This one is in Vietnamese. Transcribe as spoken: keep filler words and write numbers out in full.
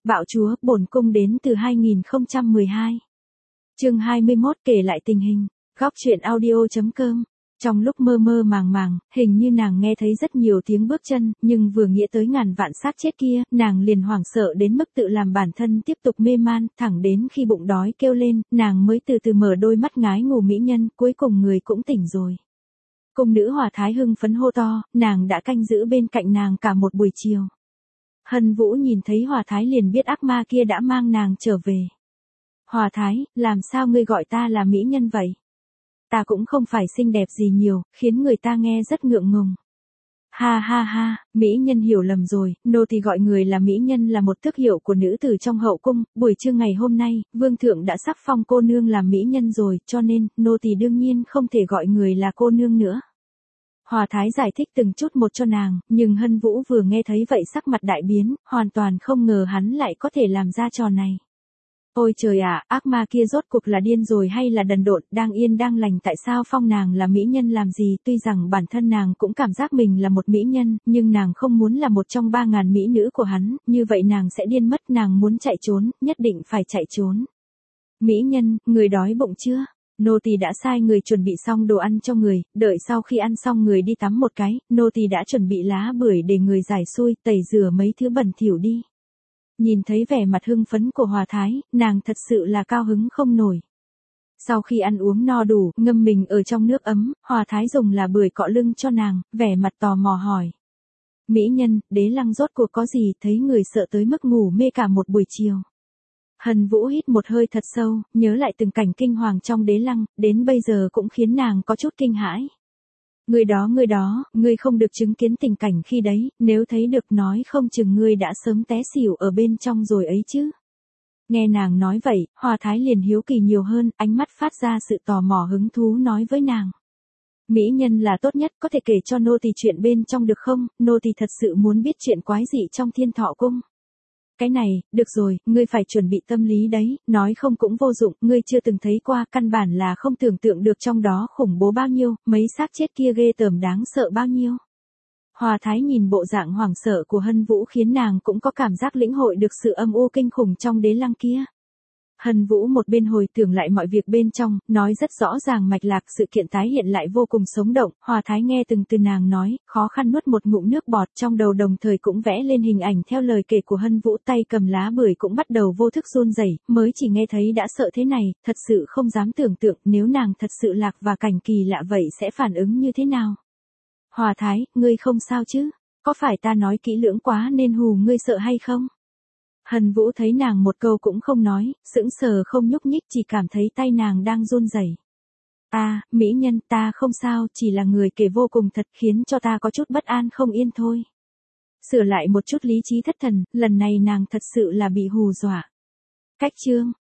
Bạo chúa, bổn cung đến từ hai nghìn không trăm mười hai. Chương hai mươi mốt kể lại tình hình. Góc truyện audio chấm com. Trong lúc mơ mơ màng màng, hình như nàng nghe thấy rất nhiều tiếng bước chân, nhưng vừa nghĩ tới ngàn vạn xác chết kia, nàng liền hoảng sợ đến mức tự làm bản thân tiếp tục mê man, thẳng đến khi bụng đói kêu lên, nàng mới từ từ mở đôi mắt ngái ngủ mỹ nhân, cuối cùng người cũng tỉnh rồi. Cung nữ Hòa Thái hưng phấn hô to, nàng đã canh giữ bên cạnh nàng cả một buổi chiều. Hân Vũ nhìn thấy Hòa Thái liền biết ác ma kia đã mang nàng trở về. Hòa Thái, làm sao ngươi gọi ta là mỹ nhân vậy? Ta cũng không phải xinh đẹp gì nhiều, khiến người ta nghe rất ngượng ngùng. Ha ha ha, mỹ nhân hiểu lầm rồi, nô tỳ gọi người là mỹ nhân là một tước hiệu của nữ tử trong hậu cung, buổi trưa ngày hôm nay, vương thượng đã sắc phong cô nương làm mỹ nhân rồi, cho nên, nô tỳ đương nhiên không thể gọi người là cô nương nữa. Hòa Thái giải thích từng chút một cho nàng, nhưng Hân Vũ vừa nghe thấy vậy sắc mặt đại biến, hoàn toàn không ngờ hắn lại có thể làm ra trò này. Ôi trời ạ, ác ma kia rốt cuộc là điên rồi hay là đần độn, đang yên đang lành tại sao phong nàng là mỹ nhân làm gì, tuy rằng bản thân nàng cũng cảm giác mình là một mỹ nhân, nhưng nàng không muốn là một trong ba ngàn mỹ nữ của hắn, như vậy nàng sẽ điên mất, nàng muốn chạy trốn, nhất định phải chạy trốn. Mỹ nhân, người đói bụng chưa? Nô tỳ đã sai người chuẩn bị xong đồ ăn cho người, đợi sau khi ăn xong người đi tắm một cái, nô tỳ đã chuẩn bị lá bưởi để người giải xui, tẩy rửa mấy thứ bẩn thỉu đi. Nhìn thấy vẻ mặt hưng phấn của Hòa Thái, nàng thật sự là cao hứng không nổi. Sau khi ăn uống no đủ, ngâm mình ở trong nước ấm, Hòa Thái dùng là bưởi cọ lưng cho nàng, vẻ mặt tò mò hỏi. Mỹ nhân, đế lăng rốt cuộc có gì, thấy người sợ tới mức ngủ mê cả một buổi chiều. Hân Vũ hít một hơi thật sâu, nhớ lại từng cảnh kinh hoàng trong đế lăng, đến bây giờ cũng khiến nàng có chút kinh hãi. Người đó người đó, ngươi không được chứng kiến tình cảnh khi đấy, nếu thấy được nói không chừng ngươi đã sớm té xỉu ở bên trong rồi ấy chứ. Nghe nàng nói vậy, Hòa Thái liền hiếu kỳ nhiều hơn, ánh mắt phát ra sự tò mò hứng thú nói với nàng. Mỹ nhân là tốt nhất, có thể kể cho nô tỳ chuyện bên trong được không, nô tỳ thật sự muốn biết chuyện quái dị trong Thiên Thọ Cung. Cái này, được rồi, ngươi phải chuẩn bị tâm lý đấy, nói không cũng vô dụng, ngươi chưa từng thấy qua, căn bản là không tưởng tượng được trong đó khủng bố bao nhiêu, mấy xác chết kia ghê tởm đáng sợ bao nhiêu. Hòa Thái nhìn bộ dạng hoảng sợ của Hân Vũ khiến nàng cũng có cảm giác lĩnh hội được sự âm u kinh khủng trong đế lăng kia. Hân Vũ một bên hồi tưởng lại mọi việc bên trong, nói rất rõ ràng mạch lạc, sự kiện tái hiện lại vô cùng sống động. Hòa Thái nghe từng từ nàng nói, khó khăn nuốt một ngụm nước bọt, trong đầu đồng thời cũng vẽ lên hình ảnh theo lời kể của Hân Vũ, tay cầm lá bưởi cũng bắt đầu vô thức run rẩy, mới chỉ nghe thấy đã sợ thế này, thật sự không dám tưởng tượng nếu nàng thật sự lạc vào cảnh kỳ lạ vậy sẽ phản ứng như thế nào. Hòa Thái, ngươi không sao chứ? Có phải ta nói kỹ lưỡng quá nên hù ngươi sợ hay không? Hân Vũ thấy nàng một câu cũng không nói, sững sờ không nhúc nhích, chỉ cảm thấy tay nàng đang run rẩy. Ta, mỹ nhân, ta không sao, chỉ là người kể vô cùng thật khiến cho ta có chút bất an không yên thôi. Sửa lại một chút lý trí thất thần, lần này nàng thật sự là bị hù dọa. Cách chương.